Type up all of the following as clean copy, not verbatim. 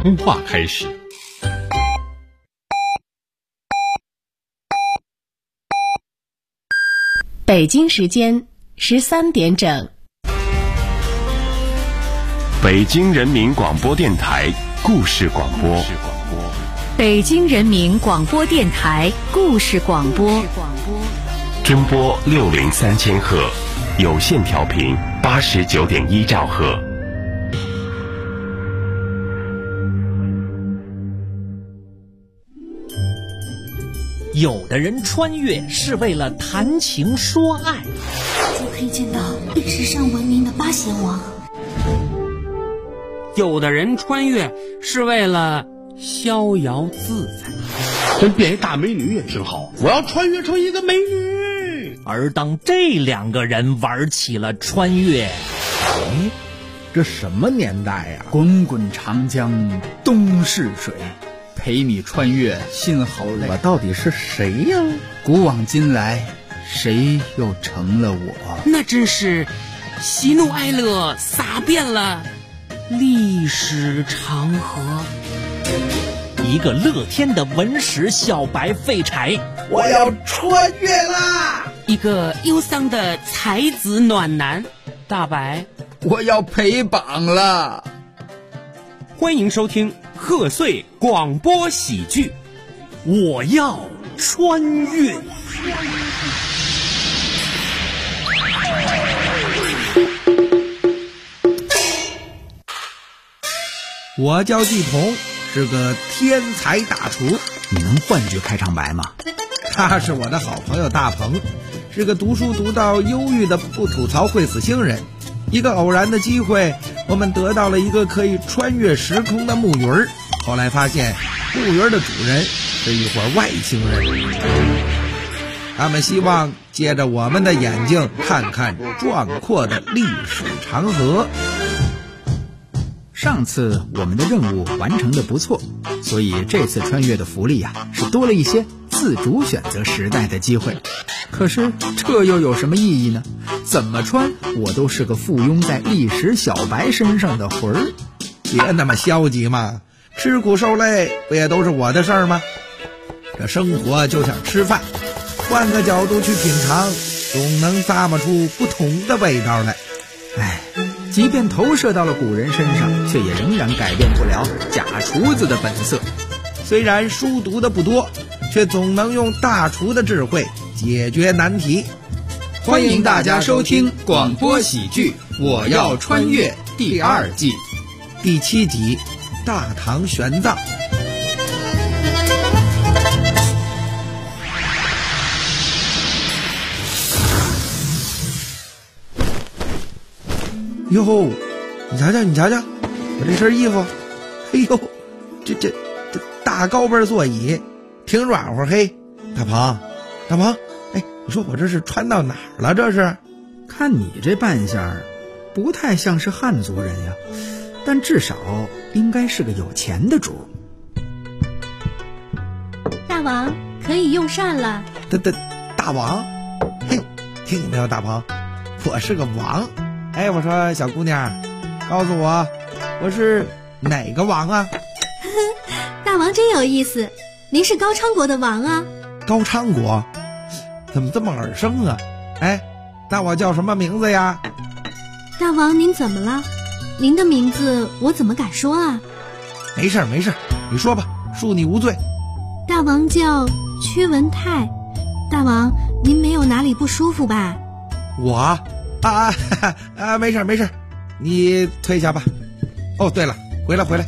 通话开始。 北京时间13点整， 北京人民广播电台故事广播， 北京人民广播电台故事广播， 中波603000赫，有线调频89.1兆赫。 有的人穿越是为了谈情说爱， 就可以见到历史上闻名的八贤王。 有的人穿越是为了逍遥自在， 真变一大美女也挺好，我要穿越成一个美女。 而当这两个人玩起了穿越， 这什么年代呀？滚滚长江东逝水，陪你穿越心好累。我到底是谁呀？古往今来，谁又成了我？ 那真是喜怒哀乐洒遍了历史长河。 一个乐天的文史小白废柴， 我要穿越啦！ 一个忧伤的才子暖男大白， 我要陪榜了。 欢迎收听贺岁广播喜剧，我要穿越。 我叫季童，是个天才大厨。 你能换句开场白吗？ 他是我的好朋友大鹏，是个读书读到忧郁的不吐槽会死星人。一个偶然的机会，我们得到了一个可以穿越时空的木鱼儿。后来发现木鱼儿的主人是一伙外星人，他们希望借着我们的眼睛看看壮阔的历史长河。 上次我们的任务完成的不错，所以这次穿越的福利是多了一些自主选择时代的机会。可是这又有什么意义呢？怎么穿我都是个附庸在历史小白身上的魂儿。 别那么消极嘛，吃苦受累不也都是我的事儿吗？这生活就像吃饭，换个角度去品尝，总能咂摸出不同的味道来。 即便投射到了古人身上，却也仍然改变不了假厨子的本色。 虽然书读的不多，却总能用大厨的智慧解决难题。 欢迎大家收听广播喜剧《我要穿越》第2季第7集《大唐玄奘》。哟，你瞧瞧，我这身衣服，哎呦，这大高背座椅，挺软和。嘿，大鹏，哎，你说我这是穿到哪儿了？这是？ 看你这扮相，不太像是汉族人呀，但至少应该是个有钱的主。 大王可以用膳了。 大王，嘿，听见没有，大鹏，我是个王。哎，我说小姑娘，告诉我是哪个王啊？ 大王真有意思，您是高昌国的王啊。 高昌国？怎么这么耳生啊？哎，那我叫什么名字呀？ 大王您怎么了？您的名字我怎么敢说啊？ 没事，你说吧，恕你无罪。 大王叫屈文泰。大王您没有哪里不舒服吧？ 我没事，你退下吧。哦，对了，回来。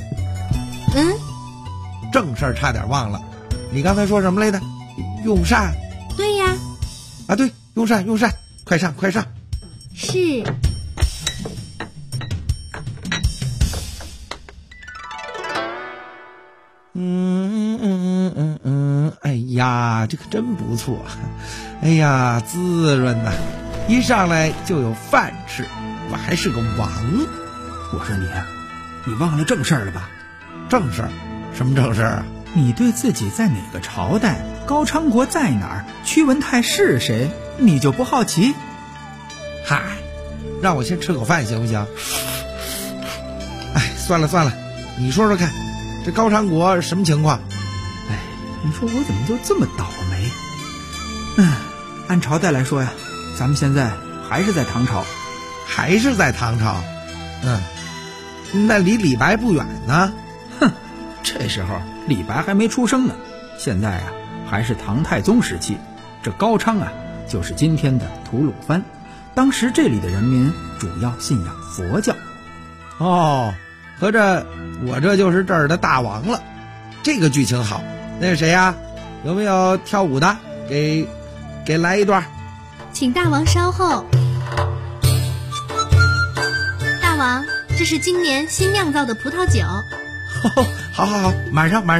正事儿差点忘了，你刚才说什么来着？用膳？ 对呀。 对，用膳，快上。 是。 哎呀，这可真不错。哎呀，滋润呐，一上来就有饭吃，我还是个王。 我说你忘了正事儿了吧？ 正事儿？什么正事儿啊？ 你对自己在哪个朝代，高昌国在哪儿，屈文泰是谁，你就不好奇？ 嗨，让我先吃口饭行不行？哎，算了，你说说看， 这高昌国什么情况？ 哎，你说我怎么就这么倒霉？按朝代来说呀，咱们现在还是在唐朝。 还是在唐朝？那离李白不远呢。 哼，这时候李白还没出生呢。现在啊，还是唐太宗时期。这高昌啊，就是今天的吐鲁番。当时这里的人民主要信仰佛教。 哦，合着我这就是这儿的大王了。这个剧情好。那是谁呀？有没有跳舞的？给来一段。 请大王稍后。大王，这是今年新酿造的葡萄酒。 好，马上。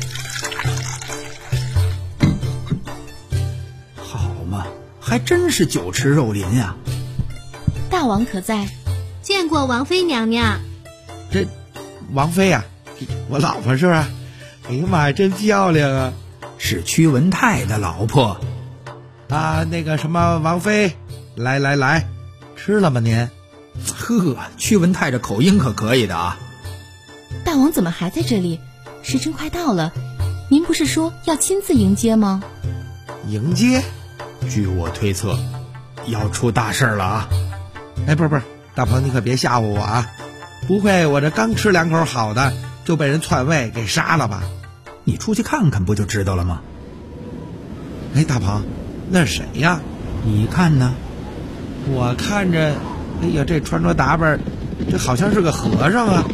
好嘛，还真是酒池肉林呀。 大王可在？ 见过王妃娘娘。 这王妃呀，我老婆是不是？哎呀妈呀，真漂亮啊！ 是屈文泰的老婆啊。那个什么王妃，来，吃了吗您？ 呵，屈文泰这口音可以的啊。 大王怎么还在这里？时辰快到了，您不是说要亲自迎接吗？ 迎接？ 据我推测，要出大事了啊！ 哎，不是，大鹏你可别吓唬我啊！不会我这刚吃2口好的就被人篡位给杀了吧？ 你出去看看不就知道了吗？ 哎，大鹏，那是谁呀？ 你看呢？ 我看着，哎呀，这穿着打扮，这好像是个和尚啊。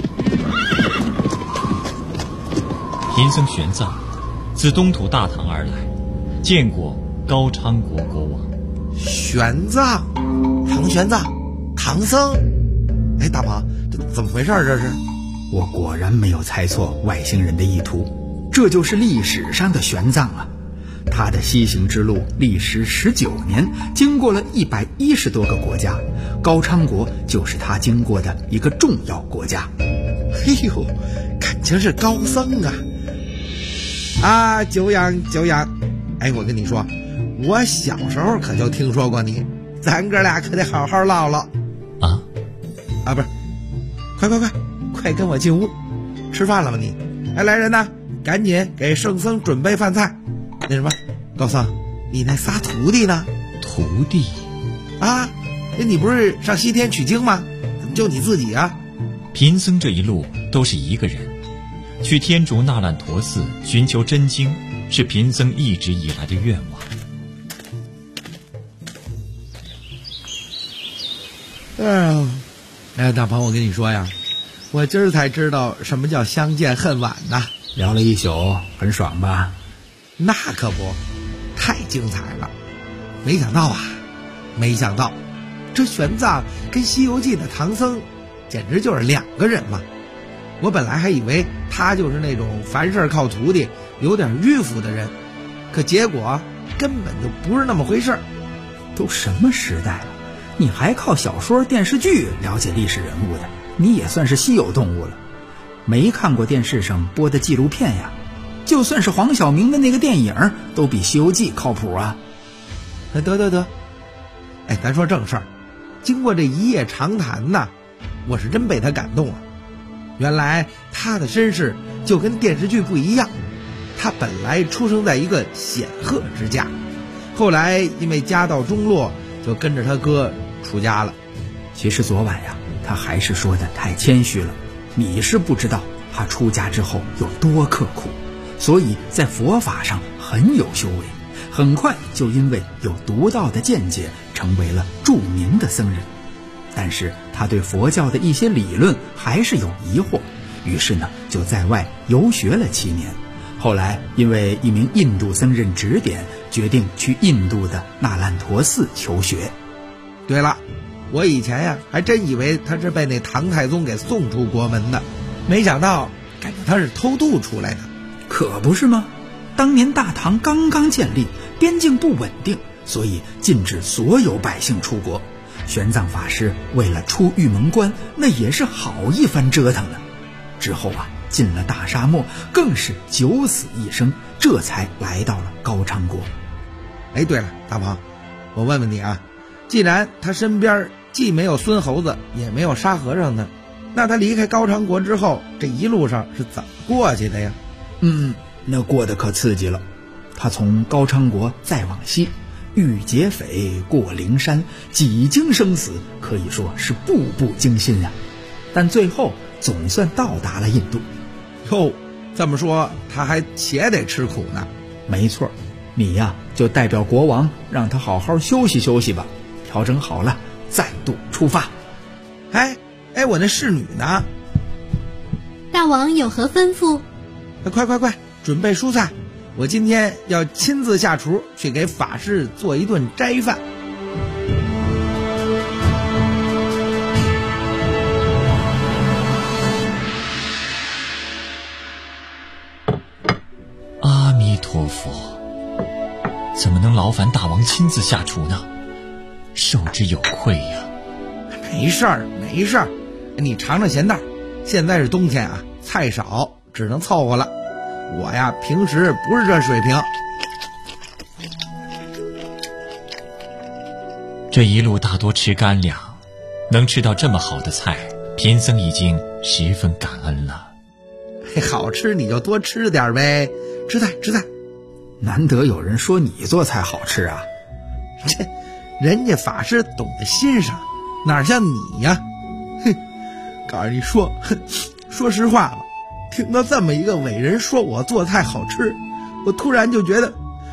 贫僧玄奘，自东土大唐而来，见过高昌国国王。 玄奘，唐玄奘，唐僧。哎，大鹏，这怎么回事这是？ 我果然没有猜错外星人的意图，这就是历史上的玄奘啊。他的西行之路历时19年，经过了110多个国家，高昌国就是他经过的一个重要国家。 哎呦，感情是高僧啊！久仰。哎，我跟你说，我小时候可就听说过你，咱哥俩可得好好唠唠。不是，快跟我进屋，吃饭了吗你？哎，来人呐，赶紧给圣僧准备饭菜。那什么，高僧，你那仨徒弟呢？ 徒弟？ 啊，你不是上西天取经吗？怎么就你自己啊？ 贫僧这一路都是一个人，去天竺那烂陀寺寻求真经，是贫僧一直以来的愿望。 哎，大鹏，我跟你说呀，我今儿才知道什么叫相见恨晚呐。 聊了一宿，很爽吧？ 那可不，太精彩了。没想到这玄奘跟《西游记》的唐僧简直就是2个人嘛。我本来还以为他就是那种凡事靠徒弟有点迂腐的人，可结果根本就不是那么回事。 都什么时代了，你还靠小说电视剧了解历史人物的，你也算是稀有动物了。没看过电视上播的纪录片呀？就算是黄晓明的那个电影都比《西游记》靠谱啊。 得，哎，咱说正事儿。经过这一夜长谈呐，我是真被他感动了。原来他的身世就跟电视剧不一样，他本来出生在一个显赫之家，后来因为家道中落，就跟着他哥出家了。 其实昨晚呀，他还是说的太谦虚了。你是不知道他出家之后有多刻苦，所以在佛法上很有修为，很快就因为有独到的见解成为了著名的僧人。但是他对佛教的一些理论还是有疑惑，于是呢就在外游学了7年。后来因为一名印度僧人指点，决定去印度的那烂陀寺求学。 对了，我以前呀还真以为他是被那唐太宗给送出国门的，没想到感觉他是偷渡出来的。 可不是吗？当年大唐刚刚建立，边境不稳定，所以禁止所有百姓出国。玄奘法师为了出玉门关，那也是好一番折腾了。之后啊，进了大沙漠，更是九死一生，这才来到了高昌国。 哎，对了，大鹏，我问问你啊，既然他身边既没有孙猴子，也没有沙和尚呢， 那他离开高昌国之后，这一路上是怎么过去的呀？ 那过得可刺激了。他从高昌国再往西，遇劫匪，过灵山，几经生死，可以说是步步惊心啊。但最后总算到达了印度。 哟，这么说他还且得吃苦呢。 没错，你呀就代表国王，让他好好休息休息吧，调整好了再度出发。 哎，我那侍女呢？ 大王有何吩咐？ 快，准备蔬菜，我今天要亲自下厨去给法师做一顿斋饭。 阿弥陀佛，怎么能劳烦大王亲自下厨呢？受之有愧呀。 没事儿，你尝尝咸淡。现在是冬天啊，菜少，只能凑合了。我呀，平时不是这水平。 这一路大多吃干粮，能吃到这么好的菜，贫僧已经十分感恩了。 好吃你就多吃点呗，吃菜。 难得有人说你做菜好吃啊。 这人家法师懂得欣赏，哪像你呀？告诉你说实话吧，听到这么一个伟人说我做菜好吃，我突然就觉得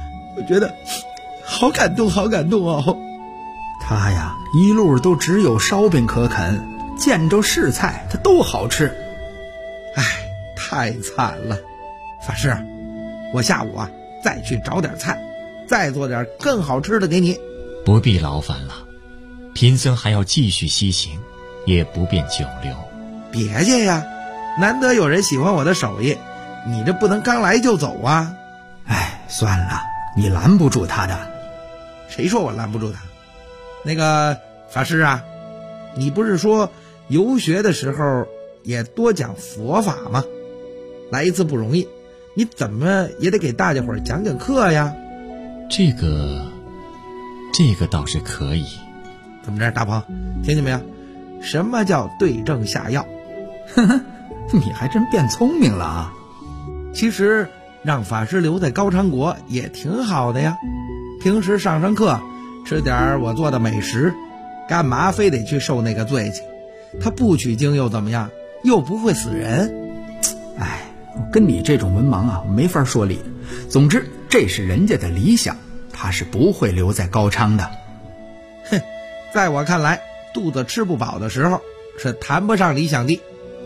好感动哦。 他呀一路都只有烧饼可啃，见着是菜他都好吃。 太惨了。法师，我下午啊再去找点菜，再做点更好吃的给你。 不必劳烦了，贫僧还要继续西行，也不便久留。 别介呀，难得有人喜欢我的手艺，你这不能刚来就走啊。 算了，你拦不住他的。 谁说我拦不住他？那个法师啊，你不是说游学的时候也多讲佛法吗？来一次不容易，你怎么也得给大家伙讲讲课呀。 这个倒是可以。 怎么着，大鹏，听见没有？什么叫对症下药？ 你还真变聪明了啊。 其实让法师留在高昌国也挺好的呀，平时上课吃点我做的美食，干嘛非得去受那个罪去？他不取经又怎么样？又不会死人。 跟你这种文盲啊没法说理。总之这是人家的理想，他是不会留在高昌的。 在我看来，肚子吃不饱的时候是谈不上理想的。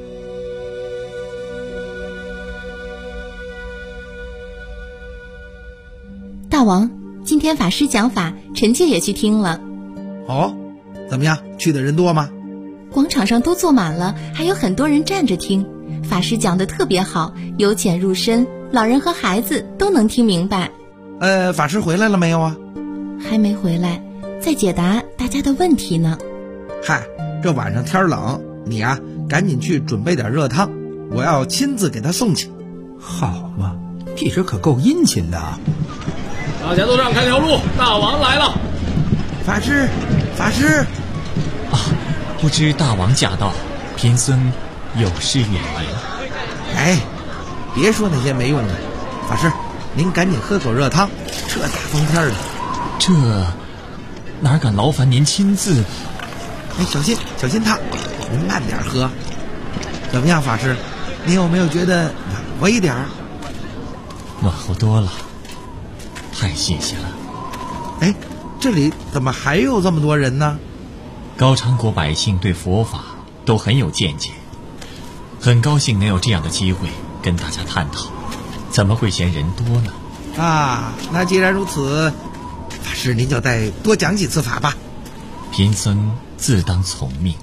大王，今天法师讲法，臣妾也去听了。 哦，怎么样？去的人多吗？ 广场上都坐满了，还有很多人站着听。法师讲得特别好，由浅入深，老人和孩子都能听明白。 法师回来了没有啊？ 还没回来，在解答大家的问题呢。 这晚上天冷，你啊赶紧去准备点热汤，我要亲自给他送去。 好嘛，这人可够殷勤的啊。 大家都让开条路，大王来了。 法师啊，不知大王驾到，贫僧有失远迎。 别说那些没用的。法师，您赶紧喝口热汤，这大风天的。 这哪敢劳烦您亲自？ 小心烫，您慢点喝。怎么样，法师？您有没有觉得暖和一点？ 暖和多了，太谢谢了。 这里怎么还有这么多人呢？ 高昌国百姓对佛法都很有见解，很高兴能有这样的机会跟大家探讨，怎么会嫌人多呢？ 那既然如此，法师您就再多讲几次法吧。 贫僧自当从命。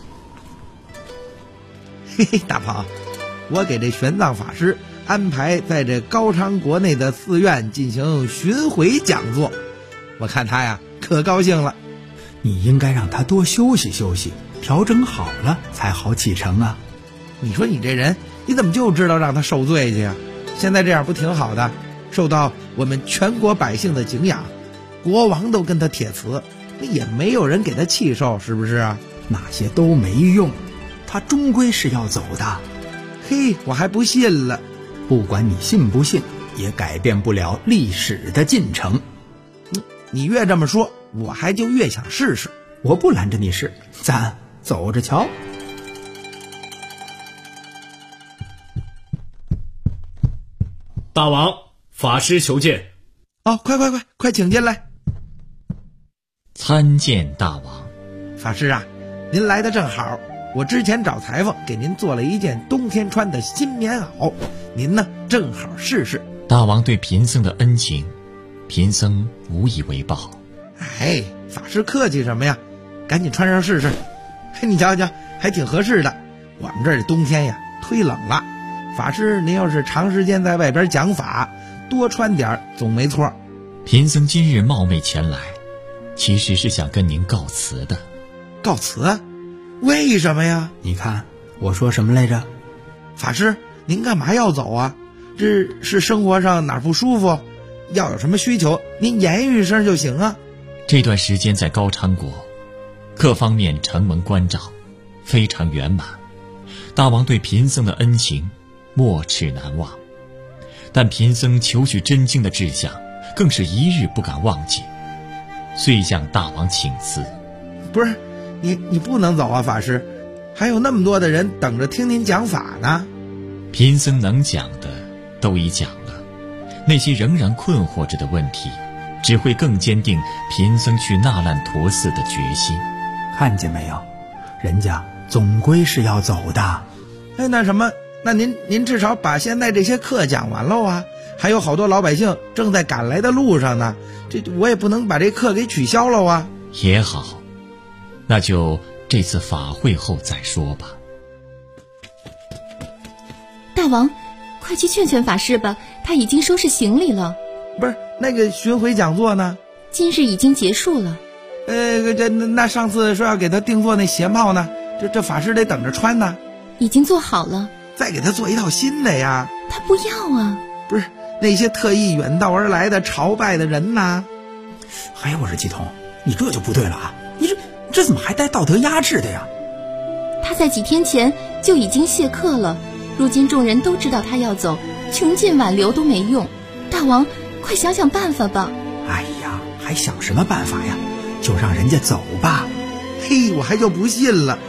大鹏，我给这玄奘法师安排在这高昌国内的寺院进行巡回讲座，我看他呀可高兴了。 你应该让他多休息休息，调整好了才好启程啊。 你说你这人，你怎么就知道让他受罪去啊？现在这样不挺好的，受到我们全国百姓的敬仰，国王都跟他帖词，那也没有人给他气受，是不是啊？ 那些都没用， 他终归是要走的。 嘿，我还不信了。 不管你信不信，也改变不了历史的进程。 你越这么说，我还就越想试试。 我不拦着你试，咱走着瞧。 大王，法师求见。 哦，快请进来。 参见大王。 法师啊，您来的正好，我之前找裁缝给您做了一件冬天穿的新棉袄，您呢正好试试。 大王对贫僧的恩情，贫僧无以为报。 哎，法师客气什么呀？赶紧穿上试试。你瞧瞧，还挺合适的。我们这儿的冬天呀，忒冷了。法师您要是长时间在外边讲法，多穿点总没错。 贫僧今日冒昧前来，其实是想跟您告辞的。 告辞？为什么呀？ 你看我说什么来着？ 法师，您干嘛要走啊？这是生活上哪儿不舒服？要有什么需求，您言语一声就行啊。 这段时间在高昌国，各方面承蒙关照，非常圆满。大王对贫僧的恩情，没齿难忘。但贫僧求取真经的志向，更是一日不敢忘记。遂向大王请辞。 不是，你不能走啊，法师，还有那么多的人等着听您讲法呢。 贫僧能讲的都已讲了，那些仍然困惑着的问题，只会更坚定贫僧去那烂陀寺的决心。 看见没有，人家总归是要走的。 哎，那什么，那您至少把现在这些课讲完喽啊！还有好多老百姓正在赶来的路上呢，这我也不能把这课给取消了啊。 也好，那就这次法会后再说吧。 大王，快去劝劝法师吧，他已经收拾行李了。 不是，那个巡回讲座呢？ 今日已经结束了。 那上次说要给他定做那鞋帽呢？这法师得等着穿呢。 已经做好了。 再给他做一套新的呀。 他不要啊。 不是，那些特意远道而来的朝拜的人呢？ 哎呀，我说季童，你这就不对了啊！你这怎么还带道德压制的呀？ 他在几天前就已经谢客了，如今众人都知道他要走，穷尽挽留都没用。大王，快想想办法吧。 哎呀，还想什么办法呀？就让人家走吧。 嘿，我还就不信了。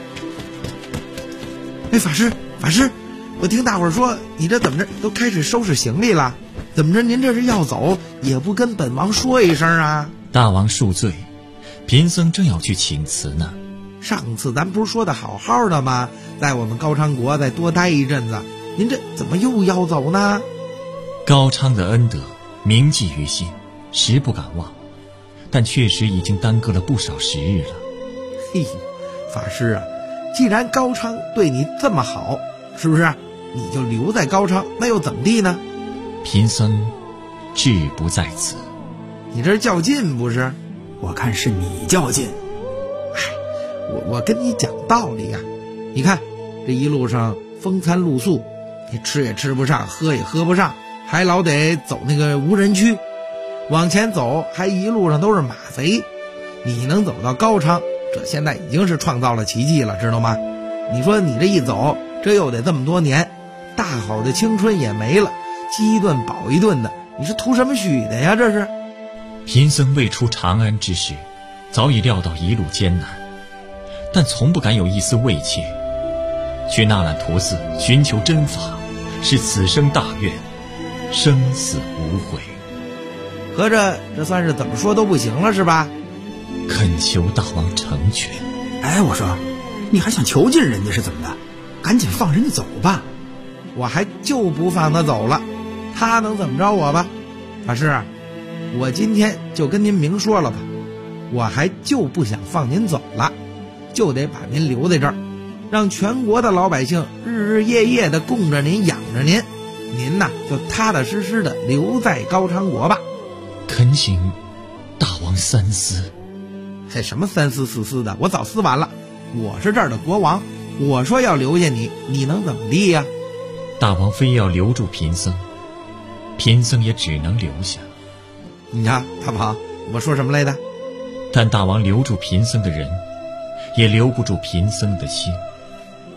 哎，法师，我听大伙儿说你这怎么着都开始收拾行李了？怎么着您这是要走也不跟本王说一声啊？ 大王恕罪，贫僧正要去请辞呢。 上次咱不是说的好好的吗？在我们高昌国再多待一阵子，您这怎么又要走呢？ 高昌的恩德铭记于心，实不敢忘，但确实已经耽搁了不少时日了。 嘿，法师啊，既然高昌对你这么好，是不是你就留在高昌，那又怎么地呢？ 贫僧志不在此。 你这是较劲不是？ 我看是你较劲。 我跟你讲道理呀，你看这一路上风餐露宿，你吃也吃不上，喝也喝不上，还老得走那个无人区，往前走还一路上都是马肥。你能走到高昌，这现在已经是创造了奇迹了，知道吗？你说你这一走，这又得这么多年，大好的青春也没了，饥一顿饱一顿的，你是图什么许的呀？这是。 贫僧未出长安之时，早已料到一路艰难，但从不敢有一丝畏怯。去那烂陀寺寻求真法，是此生大愿，生死无悔。 合着这算是怎么说都不行了是吧？ 恳求大王成全。 哎，我说，你还想囚禁人家是怎么的？赶紧放人家走吧。 我还就不放他走了，他能怎么着我吧？法师，我今天就跟您明说了吧，我还就不想放您走了，就得把您留在这儿，让全国的老百姓日日夜夜的供着您养着您，您呐就踏踏实实的留在高昌国吧。 恳请大王三思。 这什么三思四思的，我早思完了。我是这儿的国王，我说要留下你，你能怎么地呀？ 大王非要留住贫僧，贫僧也只能留下。 你看大王，我说什么来的？ 但大王留住贫僧的人，也留不住贫僧的心。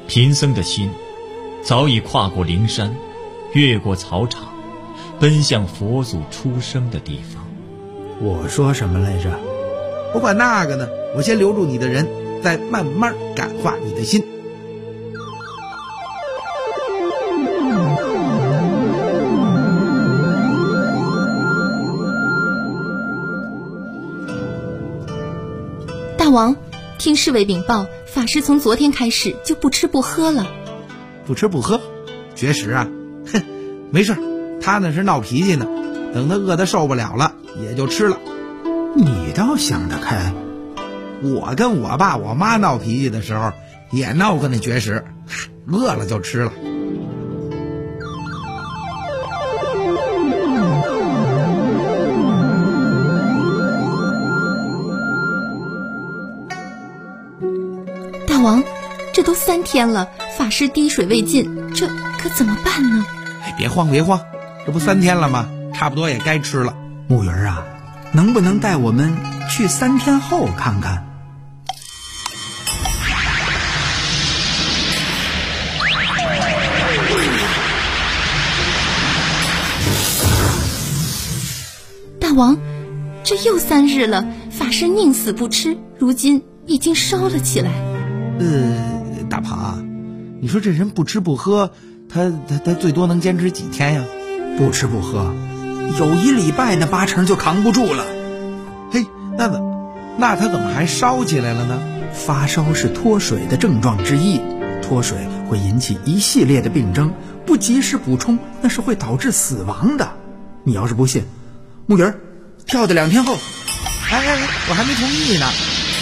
贫僧的心早已跨过灵山，越过草场，奔向佛祖出生的地方。 我说什么来着？ 不管那个呢，我先留住你的人，再慢慢感化你的心。 大王，听侍卫禀报，法师从昨天开始就不吃不喝了。 不吃不喝？绝食啊？哼，没事，他那是闹脾气呢，等他饿得受不了了也就吃了。 你倒想得开。 我跟我爸我妈闹脾气的时候也闹过那绝食，饿了就吃了。 大王，这都3天了，法师滴水未进，这可怎么办呢？ 别慌别慌，这不3天了吗？差不多也该吃了。 木鱼儿啊，能不能带我们去3天后看看？ 大王，这又3日了，法师宁死不吃，如今已经烧了起来。 大庞，你说这人不吃不喝，他最多能坚持几天呀？ 不吃不喝，有1礼拜那8成就扛不住了。 嘿，那他怎么还烧起来了呢？ 发烧是脱水的症状之一，脱水会引起一系列的病症，不及时补充那是会导致死亡的。你要是不信，木鱼儿跳到2天后。 哎，我还没同意呢。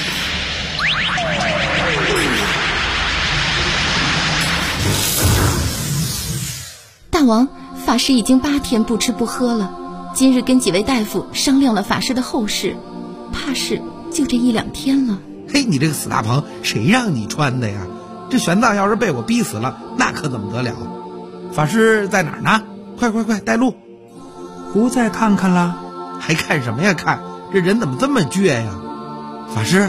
大王，法师已经8天不吃不喝了，今日跟几位大夫商量了法师的后事，怕是就这1-2天了。 嘿，你这个死大鹏，谁让你穿的呀？这玄奘要是被我逼死了，那可怎么得了？法师在哪儿呢？快带路！ 不再看看了？ 还看什么呀看？这人怎么这么倔呀？法师，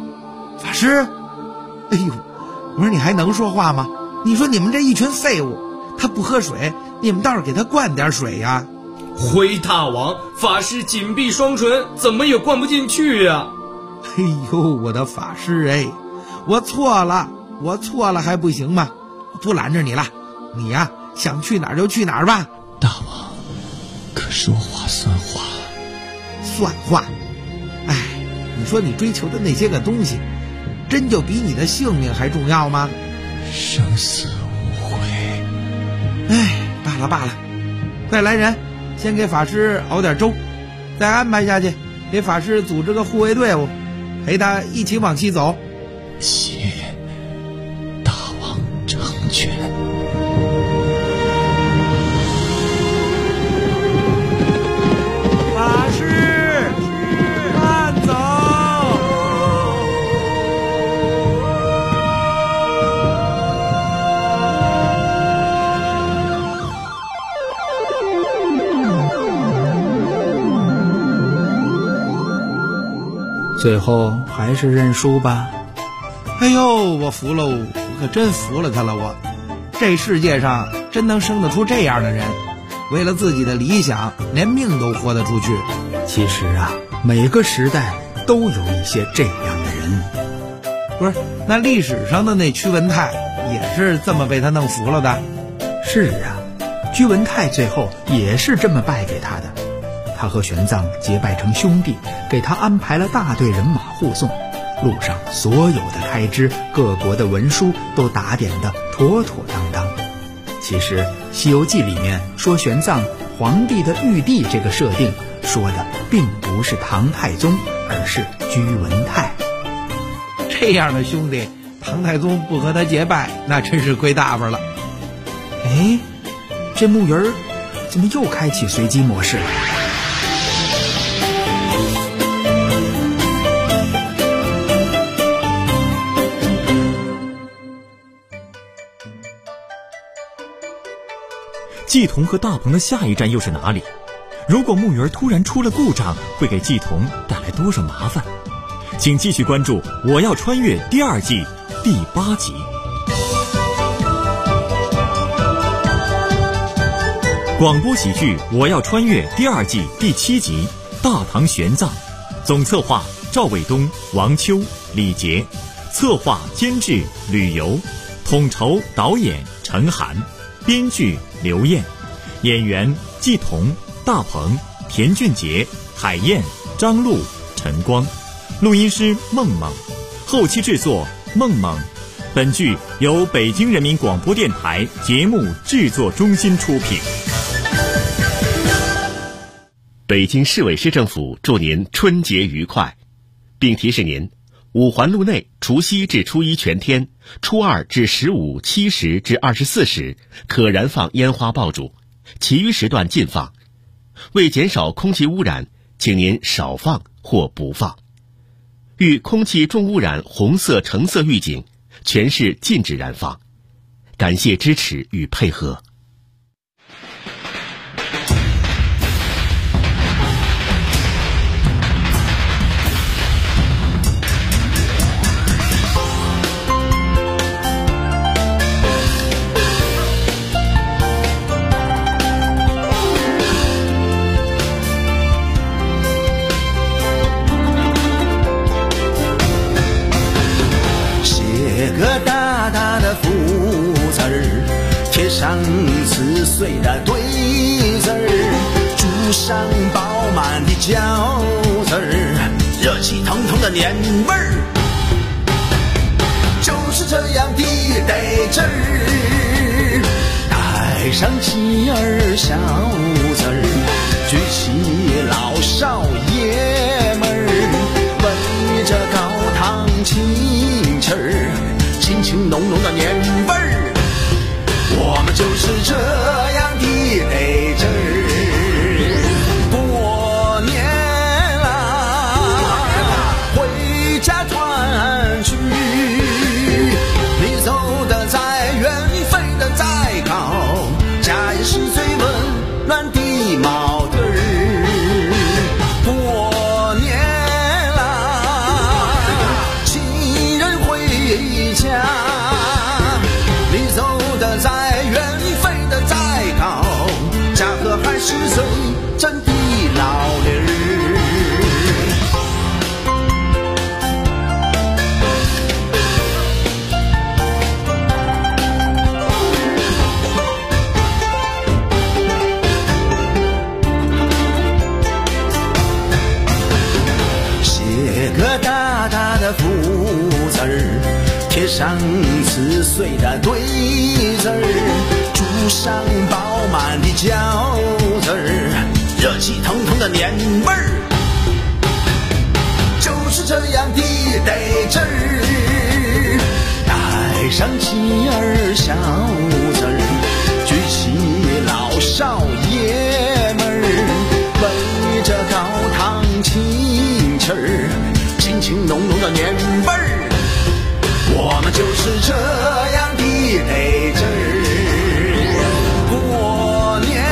哎呦，我说你还能说话吗？你说你们这一群废物，他不喝水，你们倒是给他灌点水呀！ 回大王，法师紧闭双唇，怎么也灌不进去呀！ 哎呦，我的法师哎，我错了还不行吗？不拦着你了，你呀，想去哪儿就去哪儿吧。 大王，可说话算话。 算话？哎，你说你追求的那些个东西，真就比你的性命还重要吗？ 生死无悔。 哎，罢了，快来人，先给法师熬点粥，再安排下去，给法师组织个护卫队伍，陪他一起往西走。 谢大王成全。 法师，慢走。 最后还是认输吧。 哎呦，我服了，我可真服了他了。我这世界上真能生得出这样的人，为了自己的理想连命都豁得出去。 其实啊，每个时代都有一些这样的人。 不是，那历史上的那屈文泰也是这么被他弄服了的？ 是啊，屈文泰最后也是这么败给他的。他和玄奘结拜成兄弟，给他安排了大队人马护送，路上所有的开支、各国的文书都打点得妥妥当当。其实《西游记》里面说玄奘皇帝的玉帝这个设定，说的并不是唐太宗，而是屈文泰。 这样的兄弟，唐太宗不和他结拜，那真是亏大发了。 哎，这木鱼儿怎么又开启随机模式了？ 季童和大鹏的下一站又是哪里？如果木鱼儿突然出了故障，会给季童带来多少麻烦？请继续关注《我要穿越》第2季第8集。 广播喜剧《我要穿越》第2季第7集《大唐玄奘》，总策划赵卫东、王秋、李杰，策划监制吕游，统筹导演陈涵，编剧刘燕，演员季彤、大鹏、田俊杰、海燕、张璐、陈光，录音师梦梦，后期制作梦梦。本剧由北京人民广播电台节目制作中心出品。 北京市委市政府祝您春节愉快，并提示您，五环路内除夕至初一全天，初二至15、7时至24时可燃放烟花爆竹，其余时段禁放。为减少空气污染，请您少放或不放。遇空气重污染红色、橙色预警，全市禁止燃放。感谢支持与配合。 上撕碎的对子儿，煮上饱满的饺子儿，热气腾腾的年味儿，就是这样的得劲儿。带上妻儿小子儿，举起老少爷们儿，围着高堂亲戚儿，亲情浓浓的年味儿。我们就是这样的得劲儿，过年啦，回家团聚，你走得再远，飞得再高，家也是最温暖的锚点儿。过年啦，亲人回家，你走得再远，飞得再高，家和还是最真的老理儿。写个大大的福字儿，贴上撕碎的对子儿，煮上饱满的饺子儿，热气腾腾的年味儿，就是这样的得劲儿。带上妻儿小子儿，举起老少爷们儿，围着高堂亲戚儿，亲情浓浓的年味儿。我们就是这样的得劲儿，过年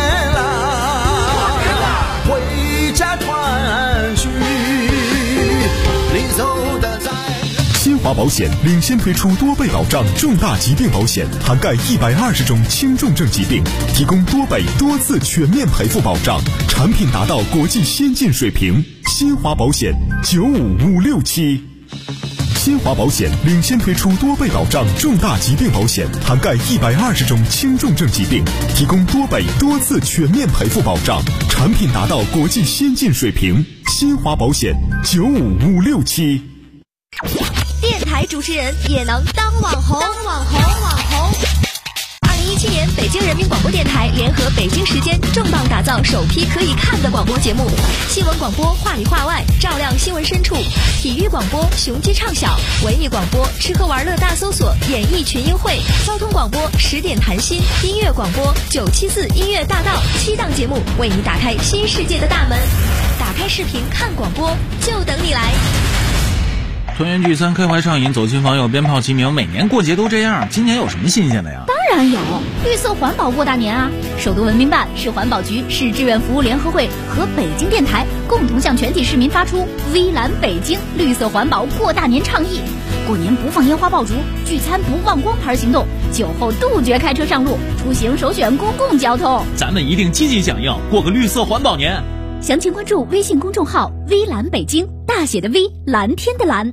啦，回家团聚，你走得再新华保险领先推出多倍保障重大疾病保险，涵盖120种轻重症疾病，提供多倍多次全面赔付保障，产品达到国际先进水平。新华保险95567。新华保险领先推出多倍保障重大疾病保险，涵盖120种轻重症疾病，提供多倍多次全面赔付保障，产品达到国际先进水平。新华保险95567。 电台主持人也能当网红。2017年，北京人民广播电台联合北京时间重磅打造首批可以看的广播节目，新闻广播话里话外，照亮新闻深处；体育广播雄鸡唱晓，文艺广播吃喝玩乐大搜索，演艺群英会；交通广播10点谈心，音乐广播974音乐大道，7档节目为你打开新世界的大门。打开视频看广播，就等你来。 团圆聚餐，开怀畅饮，走亲访友，鞭炮齐鸣，每年过节都这样，今年有什么新鲜的呀？ 当然有，绿色环保过大年啊！首都文明办、市环保局、市志愿服务联合会和北京电台共同向全体市民发出微蓝北京绿色环保过大年倡议。过年不放烟花爆竹，聚餐不忘光牌行动， 酒后杜绝开车上路，出行首选公共交通。 咱们一定积极响应，过个绿色环保年。 详情关注微信公众号微蓝北京，大写的 V， 蓝天的蓝。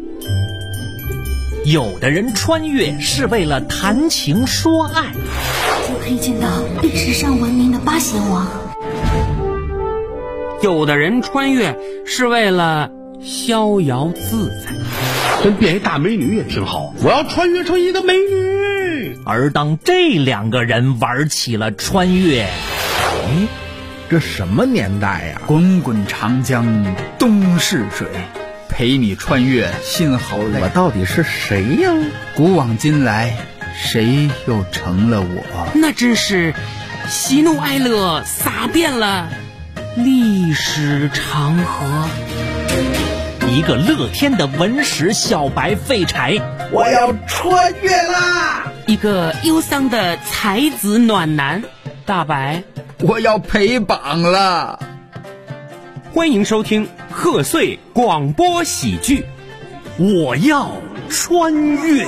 有的人穿越是为了谈情说爱， 就可以见到历史上闻名的八贤王。 有的人穿越是为了逍遥自在， 跟变一大美女也挺好，我要穿越成一个美女。 而当这两个人玩起了穿越， 这什么年代呀？ 滚滚长江东逝水，陪你穿越心好累。 我到底是谁呀？ 古往今来，谁又成了我？ 那真是喜怒哀乐洒遍了历史长河。 一个乐天的文史小白废柴， 我要穿越啦！ 一个忧伤的才子暖男大白， 我要陪榜了。 欢迎收听贺岁广播喜剧，我要穿越。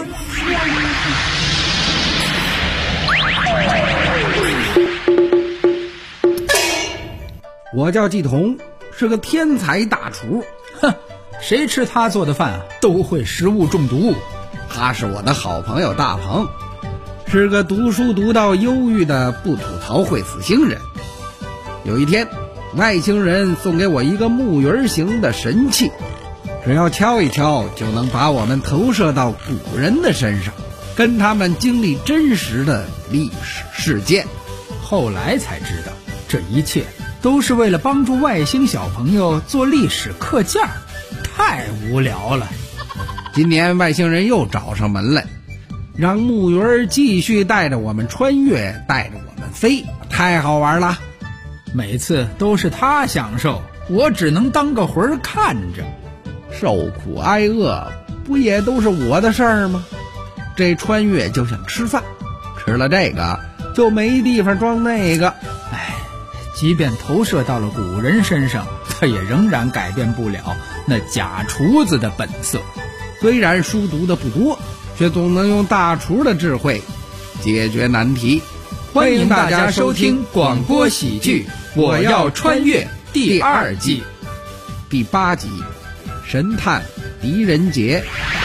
我叫季彤，是个天才大厨。 哼，谁吃他做的饭都会食物中毒。 他是我的好朋友大鹏，是个读书读到忧郁的不吐槽会死星人。有一天，外星人送给我一个木鱼形的神器，只要敲一敲就能把我们投射到古人的身上，跟他们经历真实的历史事件。 后来才知道，这一切都是为了帮助外星小朋友做历史课件，太无聊了。 今年外星人又找上门来，让木鱼继续带着我们穿越，带着我们飞，太好玩了。 每次都是他享受，我只能当个魂儿看着。 受苦挨饿不也都是我的事儿吗？这穿越就像吃饭，吃了这个就没地方装那个。 哎，即便投射到了古人身上，他也仍然改变不了那假厨子的本色。 虽然书读的不多，却总能用大厨的智慧解决难题。 欢迎大家收听广播喜剧《我要穿越》第2季第8集神探狄仁杰。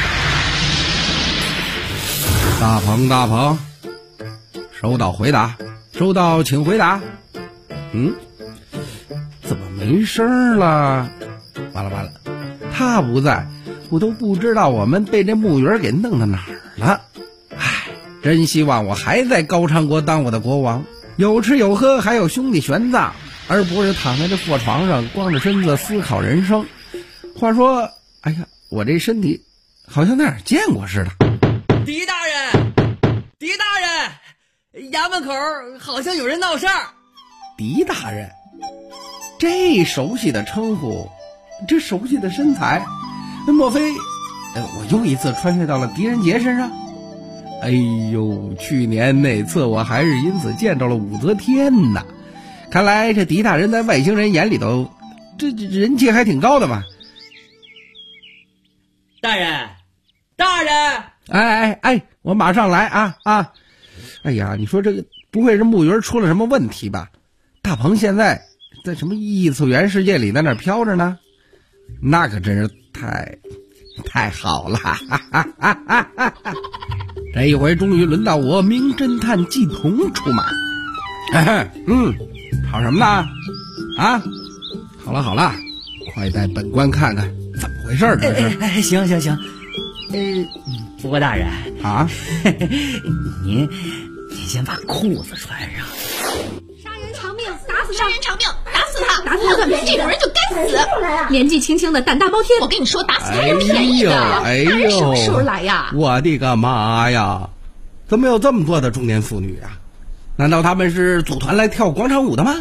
大鹏，收到回答，收到请回答。怎么没声了？完了，他不在，我都不知道我们被这木鱼给弄到哪儿了。真希望我还在高昌国当我的国王，有吃有喝，还有兄弟玄奘，而不是躺在这破床上光着身子思考人生。话说，哎呀，我这身体好像在哪儿见过似的。 狄大人，衙门口好像有人闹事儿。 狄大人，这熟悉的称呼，这熟悉的身材，莫非我又一次穿越到了狄仁杰身上？哎呦，去年那次我还是因此见着了武则天呢。看来这狄大人在外星人眼里头，这人气还挺高的嘛。 大人， 哎，我马上来啊！哎呀，你说这个不会是木鱼出了什么问题吧？大鹏现在在什么异次元世界里在那飘着呢？那可真是太好了！这一回终于轮到我名侦探季彤出马。吵什么呢？啊，好了，快带本官看看怎么回事这是。 行。不过大人啊， 您先把裤子穿上。 杀人偿命，打死他！ 打死他断片，这种人就该死！年纪轻轻的胆大包天，我跟你说，打死他是便宜的。大人什么时候来呀？ 我的个妈呀！怎么有这么多的中年妇女啊？难道他们是组团来跳广场舞的吗？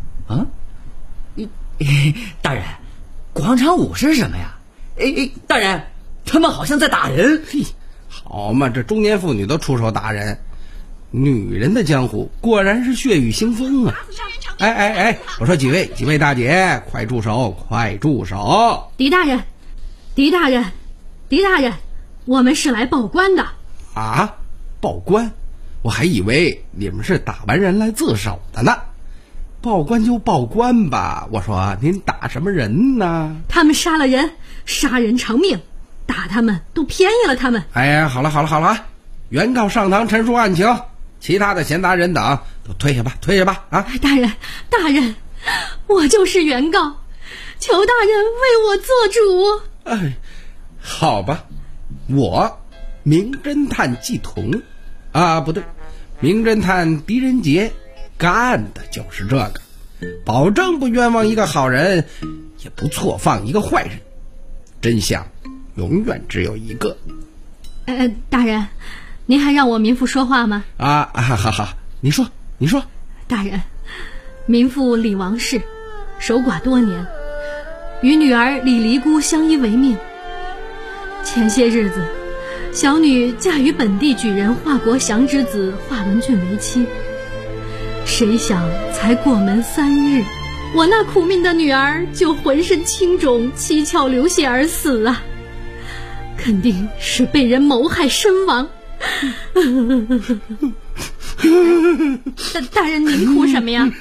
大人，广场舞是什么呀？大人，他们好像在打人。 好嘛，这中年妇女都出手打人，女人的江湖果然是血雨腥风啊！哎，我说几位大姐，快住手！ 狄大人，我们是来报官的。 啊？ 报官，我还以为你们是打完人来自首的呢。报官就报官吧，我说您打什么人呢？ 他们杀了人，杀人偿命，打他们都便宜了他们。 哎呀，好了，原告上堂陈述案情，其他的闲杂人等都退下吧啊！ 大人，我就是原告，求大人为我做主。 哎，好吧，我名侦探季童啊，不对，名侦探狄仁杰干的就是这个，保证不冤枉一个好人，也不错放一个坏人，真相永远只有一个。 大人，您还让我民妇说话吗？ 好，你说。 大人，民妇李王氏守寡多年，与女儿李黎姑相依为命。前些日子，小女嫁与本地举人华国祥之子华文俊为妻，谁想才过门3日，我那苦命的女儿就浑身青肿，七窍流血而死啊！肯定是被人谋害身亡。大人，您哭什么呀？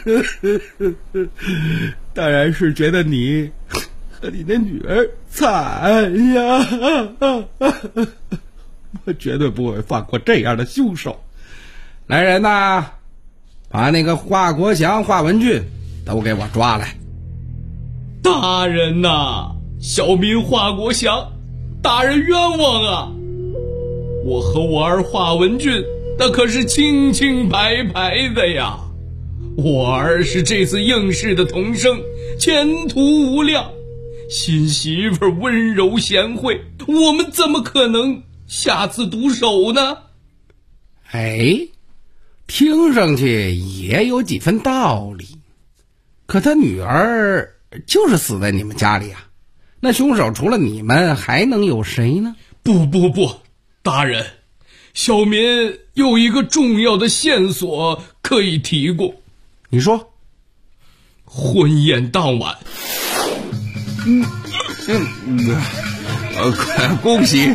当然是觉得你和你的女儿惨呀！我绝对不会放过这样的凶手。来人呐，把那个华国祥、华文俊都给我抓来。 大人呐，小民华国祥，大人冤枉啊！我和我儿华文俊那可是清清白白的呀，我儿是这次应试的童生，前途无量，新媳妇温柔贤惠，我们怎么可能下此毒手呢？ 哎，听上去也有几分道理，可他女儿就是死在你们家里啊，那凶手除了你们还能有谁呢？ 不，大人，小民有一个重要的线索可以提供。 你说。 婚宴当晚， 恭喜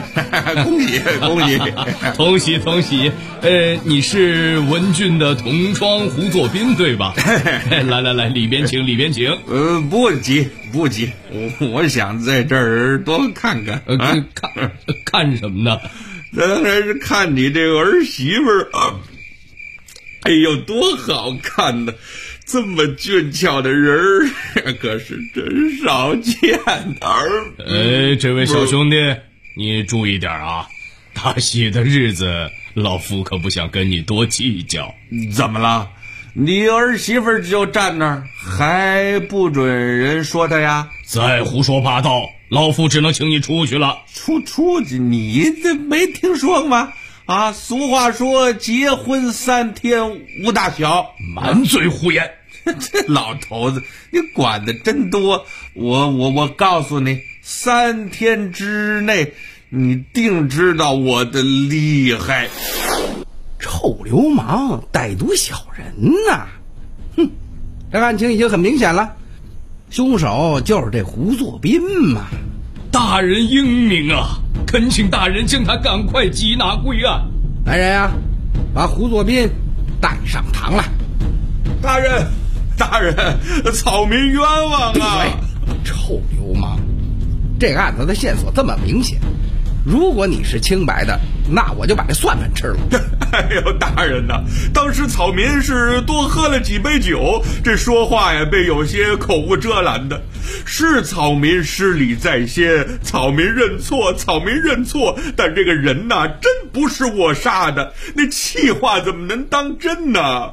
同喜！你是文俊的同窗胡作斌对吧？来，里边请。 不急，我想在这儿多看看。 看什么呢？ 当然是看你这个儿媳妇儿。哎呦，多好看呢！这么俊俏的人儿，可是真少见的。 这位小兄弟，你注意点啊！大喜的日子，老夫可不想跟你多计较。 怎么了？你儿媳妇就站那儿，还不准人说她呀？ 再胡说八道，老夫只能请你出去了。 出去？你这没听说吗？啊，俗话说结婚3天无大小。 满嘴胡言！ 这老头子，你管得真多。我告诉你，3天之内，你定知道我的厉害。 臭流氓，歹毒小人呐！哼，这案情已经很明显了，凶手就是这胡作斌嘛。 大人英明啊，恳请大人将他赶快缉拿归案。 来人啊，把胡作斌带上堂来。 大人，草民冤枉啊！ 臭流氓，这个案子的线索这么明显，如果你是清白的，那我就把这蒜粉吃了。 哎呦，大人呐，当时草民是多喝了几杯酒，这说话呀被有些口无遮拦的。是草民失礼在先，草民认错，但这个人呐，真不是我杀的，那气话怎么能当真呢？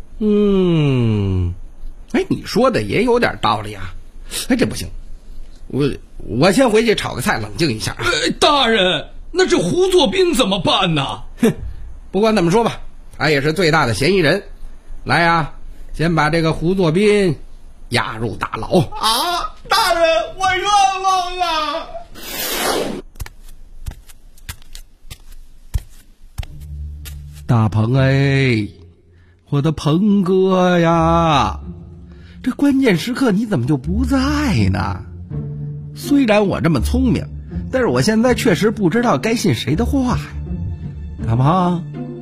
你说的也有点道理啊。这不行，我先回去炒个菜冷静一下啊。 大人，那这胡作斌怎么办呢？ 不管怎么说吧，他也是最大的嫌疑人。来啊，先把这个胡作斌押入大牢。 啊，大人，我冤枉啊！ 大鹏哎，我的鹏哥呀，这关键时刻你怎么就不在呢？虽然我这么聪明，但是我现在确实不知道该信谁的话呀。大鹏，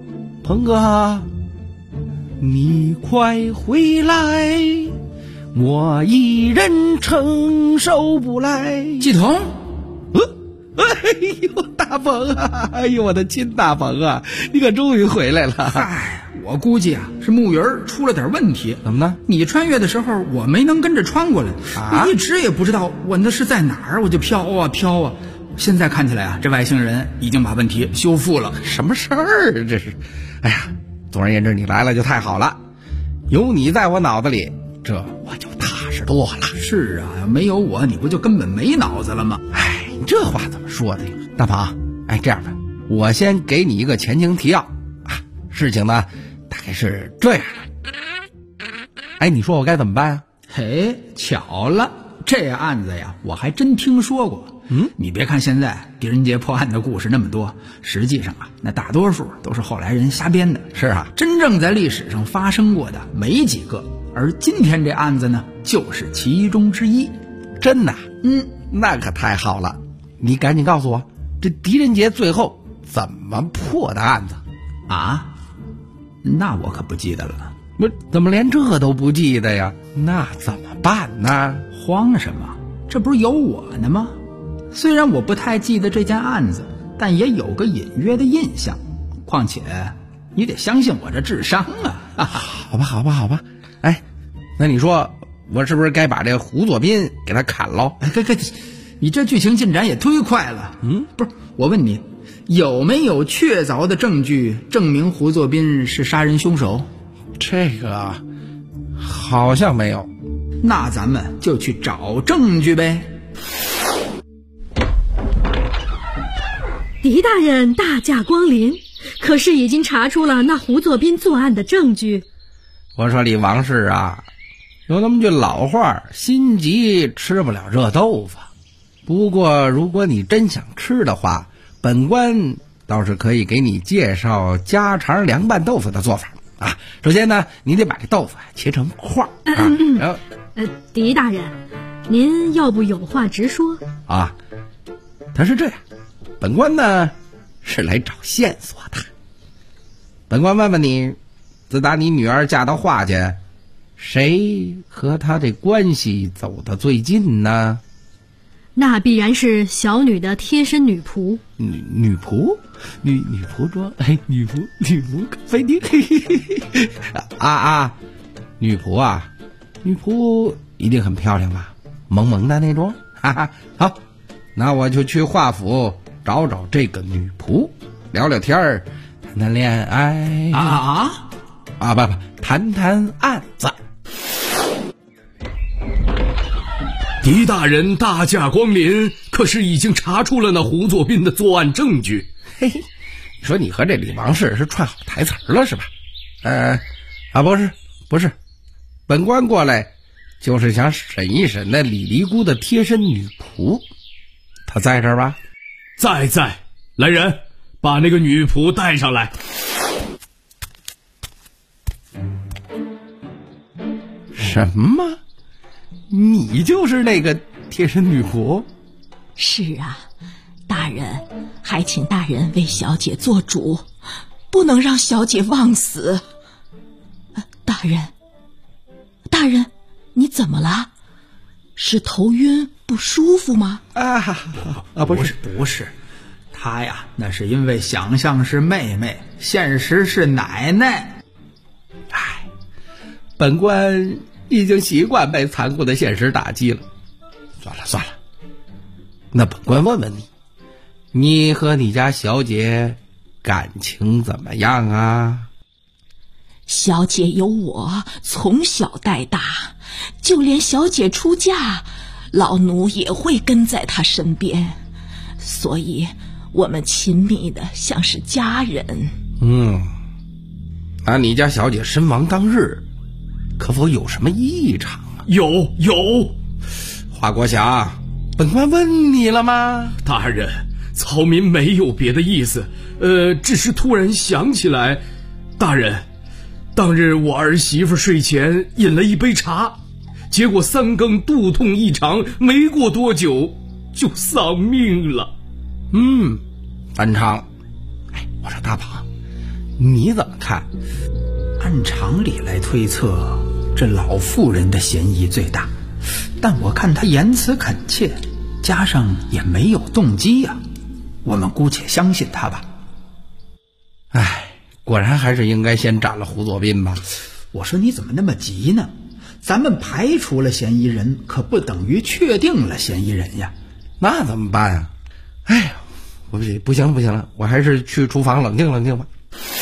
鹏哥，你快回来，我一人承受不来。 季彤， 哎呦，大鹏啊，哎呦，我的亲大鹏啊，你可终于回来了。 嗨，我估计啊是木鱼出了点问题。 怎么呢？ 你穿越的时候我没能跟着穿过来，我一直也不知道我那是在哪儿，我就飘啊飘啊。现在看起来啊，这外星人已经把问题修复了。 什么事儿这是？哎呀，总而言之，你来了就太好了，有你在我脑子里，这我就踏实多了。 是啊，没有我你不就根本没脑子了吗？ 哎，你这话怎么说的呀？大鹏，哎，这样吧，我先给你一个前情提要啊，事情呢大概是这样的。哎，你说我该怎么办啊？ 嘿，巧了，这案子呀我还真听说过。你别看现在狄仁杰破案的故事那么多，实际上啊，那大多数都是后来人瞎编的。 是啊， 真正在历史上发生过的没几个，而今天这案子呢，就是其中之一。 真的？那可太好了。你赶紧告诉我，这狄仁杰最后怎么破的案子啊？那我可不记得了。 不，怎么连这都不记得呀？那怎么办呢？ 慌什么？这不是有我呢吗？虽然我不太记得这件案子，但也有个隐约的印象。况且你得相信我这智商啊！ 好吧。哎，那你说我是不是该把这胡作斌给他砍喽？ 哎，你这剧情进展也忒快了。不是，我问你，有没有确凿的证据证明胡作斌是杀人凶手？ 这个好像没有。 那咱们就去找证据呗。 狄大人大驾光临，可是已经查出了那胡作斌作案的证据。 我说李王氏啊，有那么句老话，心急吃不了热豆腐。不过如果你真想吃的话，本官倒是可以给你介绍家常凉拌豆腐的做法啊。首先呢，你得把这豆腐切成块啊，然后狄大人，您要不有话直说啊。他是这样，本官呢是来找线索的。本官问问你，自打你女儿嫁到华家，谁和她这关系走得最近呢？ 那必然是小女的贴身女仆。 女仆？女仆装？哎，女仆飞丁啊！女仆啊，女仆一定很漂亮吧？萌萌的那种，哈哈。好，那我就去华府找找这个女仆，聊聊天儿，谈恋爱不，谈谈案子。 狄大人大驾光临，可是已经查出了那胡作斌的作案证据。 嘿嘿，你说你和这李王氏是串好台词了是吧？不是，本官过来就是想审一审那李尼姑的贴身女仆，她在这儿吧？ 在，来人，把那个女仆带上来。 什么？你就是那个贴身女仆？ 是啊，大人，还请大人为小姐做主，不能让小姐枉死。大人，你怎么了？是头晕不舒服吗？ 不是，她呀，那是因为想象是妹妹，现实是奶奶。 哎，本官已经习惯被残酷的现实打击了。算了，那本官问问你，你和你家小姐感情怎么样啊？ 小姐有我从小带大，就连小姐出嫁，老奴也会跟在她身边，所以我们亲密的像是家人。 那你家小姐身亡当日可否有什么异常啊？ 有。 华国祥，本官问你了吗？ 大人，曹民没有别的意思，只是突然想起来，大人，当日我儿媳妇睡前饮了一杯茶，结果3更肚痛异常，没过多久就丧命了。 反常。哎，我说大鹏， 你怎么看？ 按常理来推测，这老妇人的嫌疑最大，但我看她言辞恳切，加上也没有动机呀，我们姑且相信她吧。 果然还是应该先斩了胡作斌吧。 我说你怎么那么急呢？咱们排除了嫌疑人，可不等于确定了嫌疑人呀。 那怎么办呀？哎呀，不行了，我还是去厨房冷静吧。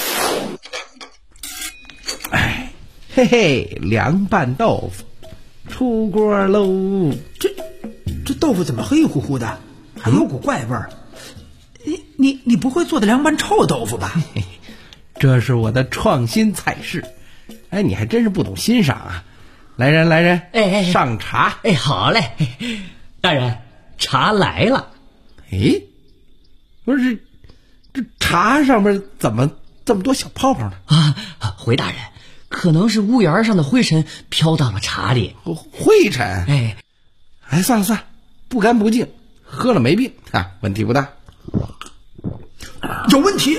嘿嘿，凉拌豆腐出锅喽！ 这豆腐怎么黑乎乎的，还有股怪味儿？你不会做的凉拌臭豆腐吧？ 这是我的创新菜式。你还真是不懂欣赏啊！来人，上茶。 好嘞，大人，茶来了。 不是这茶上面怎么这么多小泡泡呢？ 回大人，可能是屋檐上的灰尘飘到了茶里。 灰尘？算了，不干不净，喝了没病问题不大。 有问题？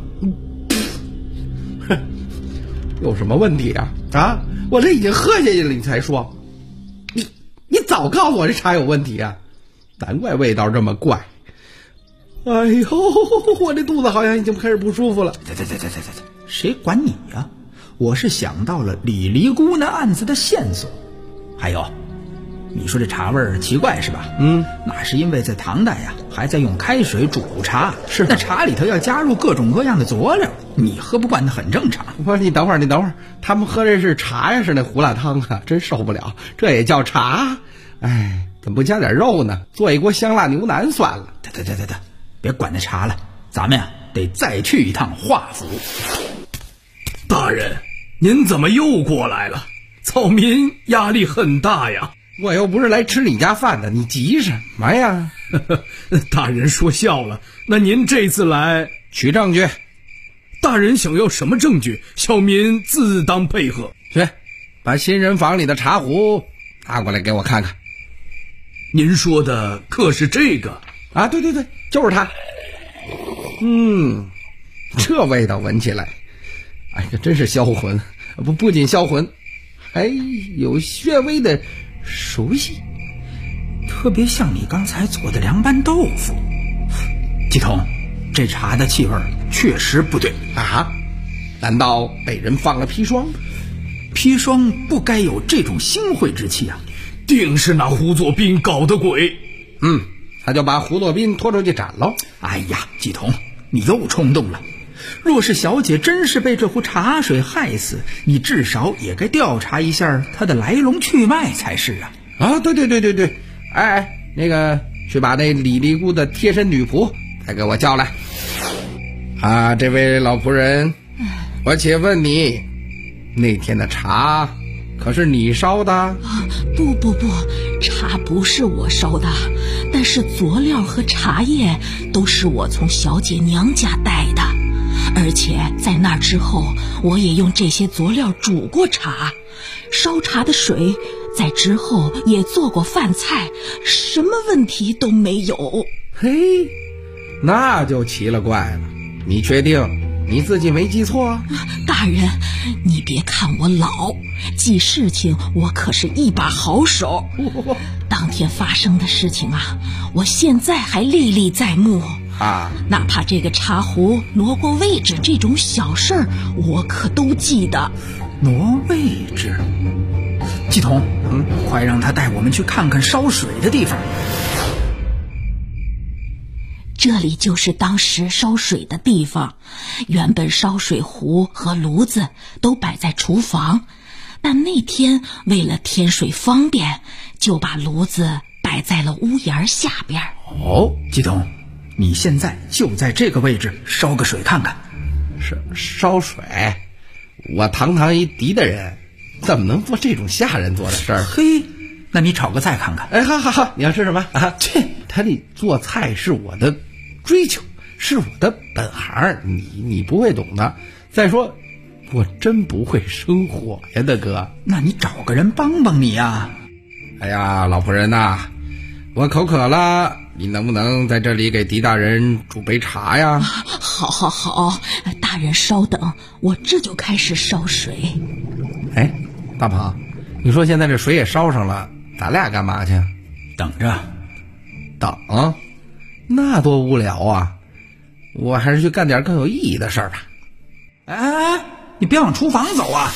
有什么问题啊？我这已经喝下去了，你才说？你早告诉我这茶有问题啊！难怪味道这么怪。哎呦，我这肚子好像已经开始不舒服了。 谁管你呀？我是想到了李离姑那案子的线索。还有，你说这茶味儿奇怪是吧？那是因为在唐代呀，还在用开水煮茶，那茶里头要加入各种各样的佐料，你喝不惯那很正常。 不是，你等会儿，他们喝这是茶呀，是那胡辣汤啊，真受不了，这也叫茶？怎么不加点肉呢？做一锅香辣牛腩算了。 对，别管那茶了，咱们呀得再去一趟华府。 大人，您怎么又过来了？草民压力很大呀。 我又不是来吃你家饭的，你急什么呀？ 大人说笑了，那您这次来取证据。 大人想要什么证据？小民自当配合。 去，把新人房里的茶壶拿过来给我看看。 您说的可是这个？ 对，就是它。这味道闻起来，这真是销魂。不仅销魂，还有略微的熟悉， 特别像你刚才做的凉拌豆腐。季统，这茶的气味确实不对啊！难道被人放了砒霜？ 砒霜不该有这种腥秽之气啊！ 定是那胡作斌搞的鬼。 他就把胡作斌拖出去斩了。 哎呀，季统，你又冲动了。若是小姐真是被这壶茶水害死，你至少也该调查一下她的来龙去脉才是啊！ 对，那个去把那李离姑的贴身女仆再给我叫来。这位老仆人，我且问你，那天的茶可是你烧的？ 不，茶不是我烧的，但是佐料和茶叶都是我从小姐娘家带的，而且在那之后，我也用这些佐料煮过茶，烧茶的水在之后也做过饭菜，什么问题都没有。 那就奇了怪了，你确定你自己没记错？ 大人，你别看我老，记事情我可是一把好手。当天发生的事情我现在还历历在目哪怕这个茶壶挪过位置这种小事儿，我可都记得。 挪位置？季统，快让他带我们去看看烧水的地方。 这里就是当时烧水的地方，原本烧水壶和炉子都摆在厨房，但那天为了添水方便，就把炉子摆在了屋檐下边。 季统，你现在就在这个位置烧个水看看。 烧水？我堂堂一狄大人，怎么能做这种下人做的事儿？ 那你炒个菜看看。 好，你要吃什么他这做菜是我的追求，是我的本行，你不会懂的。再说我真不会生火呀，大哥。 那你找个人帮帮你呀。 哎呀，老仆人呐，我口渴了， 你能不能在这里给狄大人煮杯茶呀？ 好，大人稍等，我这就开始烧水。 哎，大鹏，你说现在这水也烧上了，咱俩干嘛去？ 等着。 等？那多无聊啊！我还是去干点更有意义的事儿吧。 哎，你别往厨房走啊！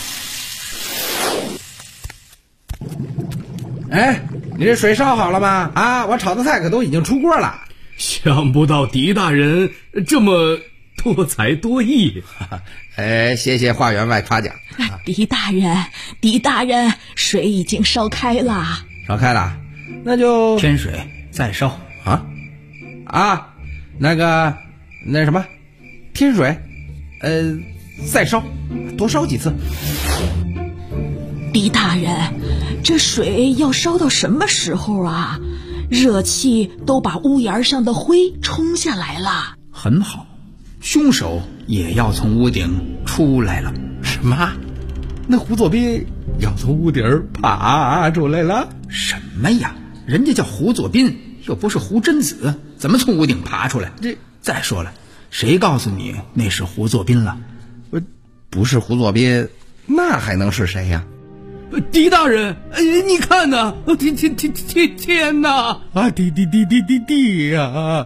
哎，你这水烧好了吗？啊，我炒的菜可都已经出锅了。 想不到狄大人这么多才多艺。 哎，谢谢花员外夸奖。 狄大人，水已经烧开了。 烧开了，那就添水再烧啊，那什么，添水，再烧，多烧几次。 狄大人，这水要烧到什么时候啊？热气都把屋檐上的灰冲下来了。 很好，凶手也要从屋顶出来了。 什么？那胡作斌要从屋顶爬出来了？ 什么呀？人家叫胡作斌，又不是胡真子，怎么从屋顶爬出来？再说了，谁告诉你那是胡作斌了？ 不是胡作斌，那还能是谁呀？ 狄大人，你看呐，天哪！ 啊，D 呀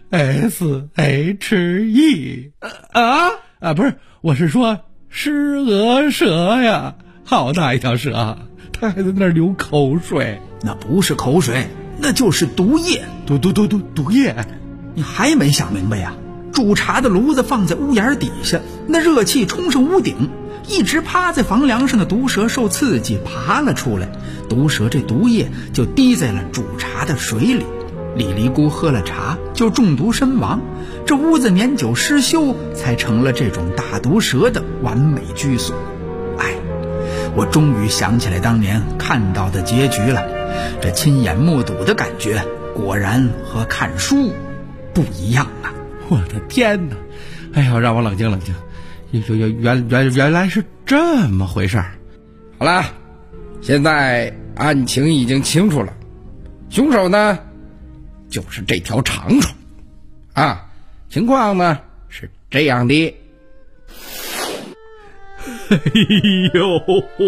，SHE 不是，我是说施鹅蛇呀，好大一条蛇啊！他还在那儿流口水， 那不是口水，那就是毒液。 毒液！ 你还没想明白呀？煮茶的炉子放在屋檐底下，那热气冲上屋顶，一直趴在房梁上的毒蛇受刺激爬了出来，毒蛇这毒液就滴在了煮茶的水里，李黎姑喝了茶就中毒身亡，这屋子年久失修，才成了这种大毒蛇的完美居所。哎，我终于想起来当年看到的结局了，这亲眼目睹的感觉果然和看书不一样啊！ 我的天哪！哎呀，让我冷静冷静。原来是这么回事儿。 好了，现在案情已经清楚了，凶手呢就是这条长虫啊。情况呢是这样的。 哎呦，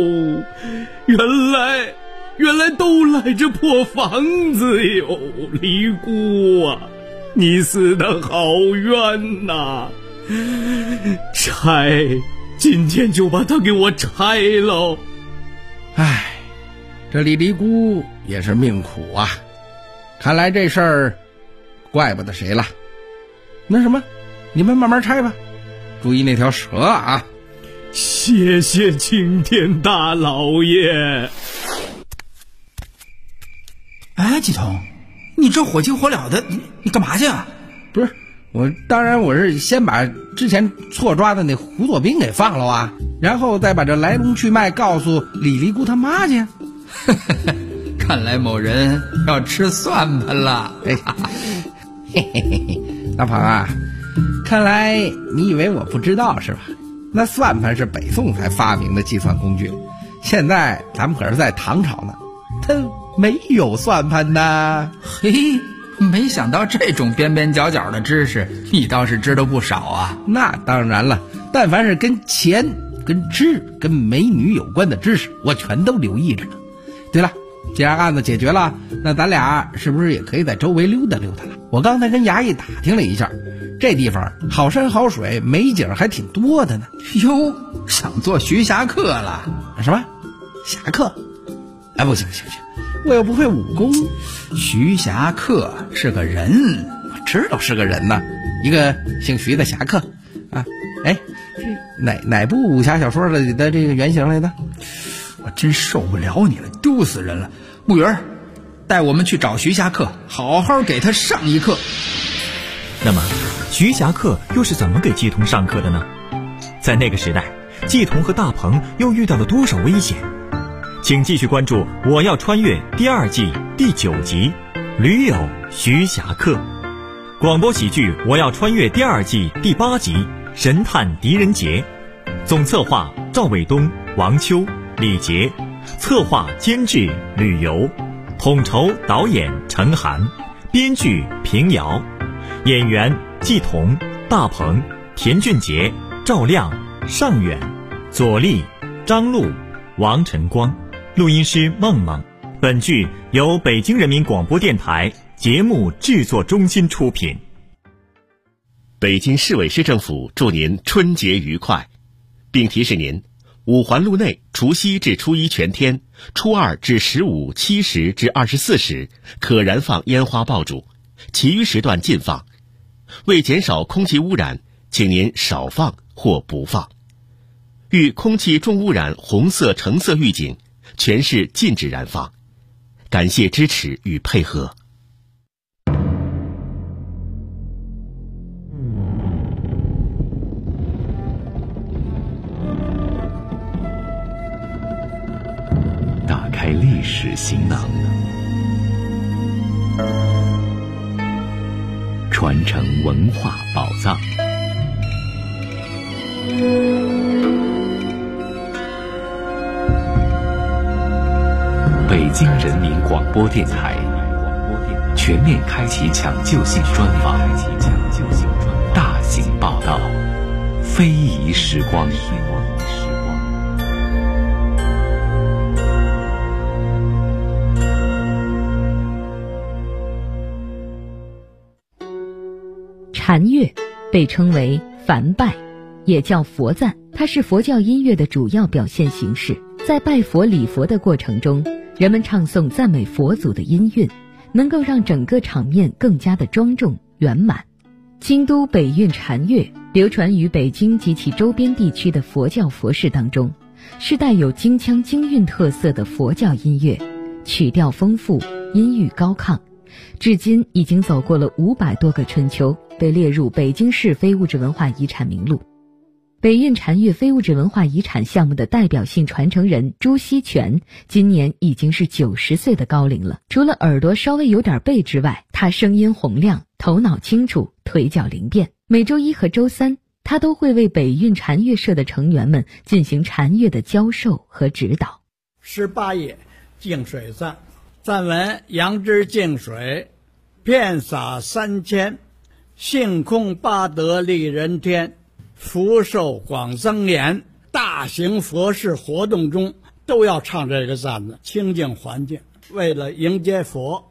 原来都赖这破房子哟！黎姑啊，你死得好冤呐！拆，今天就把它给我拆喽！ 唉，这李黎姑也是命苦啊，看来这事儿怪不得谁了。那什么，你们慢慢拆吧，注意那条蛇啊！ 谢谢青天大老爷。 哎，季彤，你这火急火燎的，你干嘛去啊？ 不是，当然我是先把之前错抓的那胡作斌给放了啊，然后再把这来龙去脉告诉李黎姑他妈去。 看来某人要吃算盘了。 嘿嘿嘿，大鹏啊，看来你以为我不知道是吧？那算盘是北宋才发明的计算工具，现在咱们可是在唐朝呢，它没有算盘呢。 嘿，没想到这种边边角角的知识你倒是知道不少啊。 那当然了，但凡是跟钱、跟吃、跟美女有关的知识，我全都留意着呢。对了，既然案子解决了，那咱俩是不是也可以在周围溜达溜达了？我刚才跟衙役打听了一下，这地方好山好水，美景还挺多的呢。 哟，想做徐霞客了？ 什么侠客？哎，不行，我又不会武功。 徐霞客是个人， 我知道是个人呢，一个姓徐的侠客啊。哎，哪部武侠小说的这个原型来的？ 我真受不了你了，丢死人了！木鱼儿，带我们去找徐霞客，好好给他上一课。 那么，徐霞客又是怎么给季童上课的呢？在那个时代，季童和大鹏又遇到了多少危险？请继续关注《我要穿越》第2季第9集《驴友徐霞客》，广播喜剧《我要穿越》第2季第8集《神探狄仁杰》，总策划赵卫东、王秋、李杰，策划监制吕游，统筹导演陈寒， 编剧平遥，演员季彤、大鹏、田俊杰、赵亮、尚远、左立、张璐、王晨光，录音师梦梦。本剧由北京人民广播电台节目制作中心出品。 北京市委市政府祝您春节愉快，并提示您，五环路内除夕至初一全天，初二至15 7时至24时可燃放烟花爆竹，其余时段禁放。为减少空气污染，请您少放或不放。遇空气重污染红色、橙色预警，全市禁止燃放。感谢支持与配合。 打开历史行囊，传承文化宝藏。北京人民广播电台全面开启抢救性专访，大型报道，非遗时光。 禅乐被称为梵拜，也叫佛赞，它是佛教音乐的主要表现形式。在拜佛礼佛的过程中，人们唱诵赞美佛祖的音韵，能够让整个场面更加的庄重圆满。京都北韵禅乐流传于北京及其周边地区的佛教佛事当中，是带有京腔京韵特色的佛教音乐，曲调丰富，音域高亢，至今已经走过了500多个春秋，被列入北京市非物质文化遗产名录。北韵禅乐非物质文化遗产项目的代表性传承人朱锡全今年已经是90岁的高龄了。除了耳朵稍微有点背之外，他声音洪亮，头脑清楚，腿脚灵便。每周一和周三，他都会为北韵禅乐社的成员们进行禅乐的教授和指导。 18页净水赞，赞文：杨枝净水，遍洒3000，性空八德利人天，福寿广增延。大型佛事活动中都要唱这个赞子，清净环境，为了迎接佛。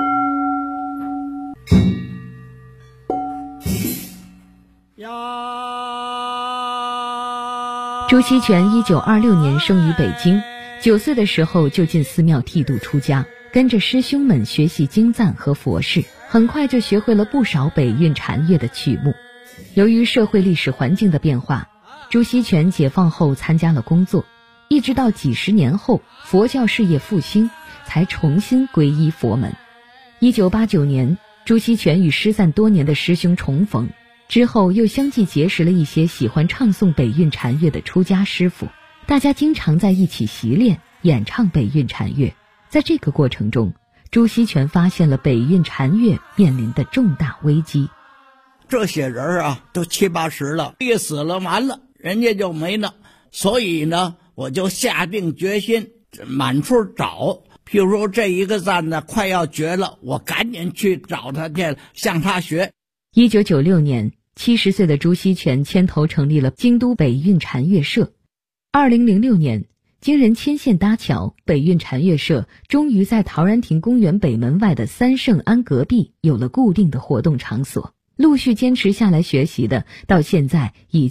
朱锡全1926年生于北京，9岁的时候就进寺庙剃度出家，跟着师兄们学习经赞和佛事，很快就学会了不少北韵禅乐的曲目。由于社会历史环境的变化，朱锡全解放后参加了工作，一直到几十年后佛教事业复兴，才重新皈依佛门。1989年，朱锡全与失散多年的师兄重逢，之后又相继结识了一些喜欢唱诵北韵禅乐的出家师傅，大家经常在一起习练演唱北韵禅乐。在这个过程中，朱锡全发现了北韵禅乐面临的重大危机。 这些人啊，都70、80了，一死了完了，人家就没了。所以呢，我就下定决心满处找。譬如说这一个赞呢快要绝了，我赶紧去找他去，向他学。 1996年，70岁的朱锡全牵头成立了京都北韵禅乐社。2006年，经人牵线搭桥，北韵禅乐社终于在陶然亭公园北门外的三圣庵隔壁有了固定的活动场所。陆续坚持下来学习的，到现在已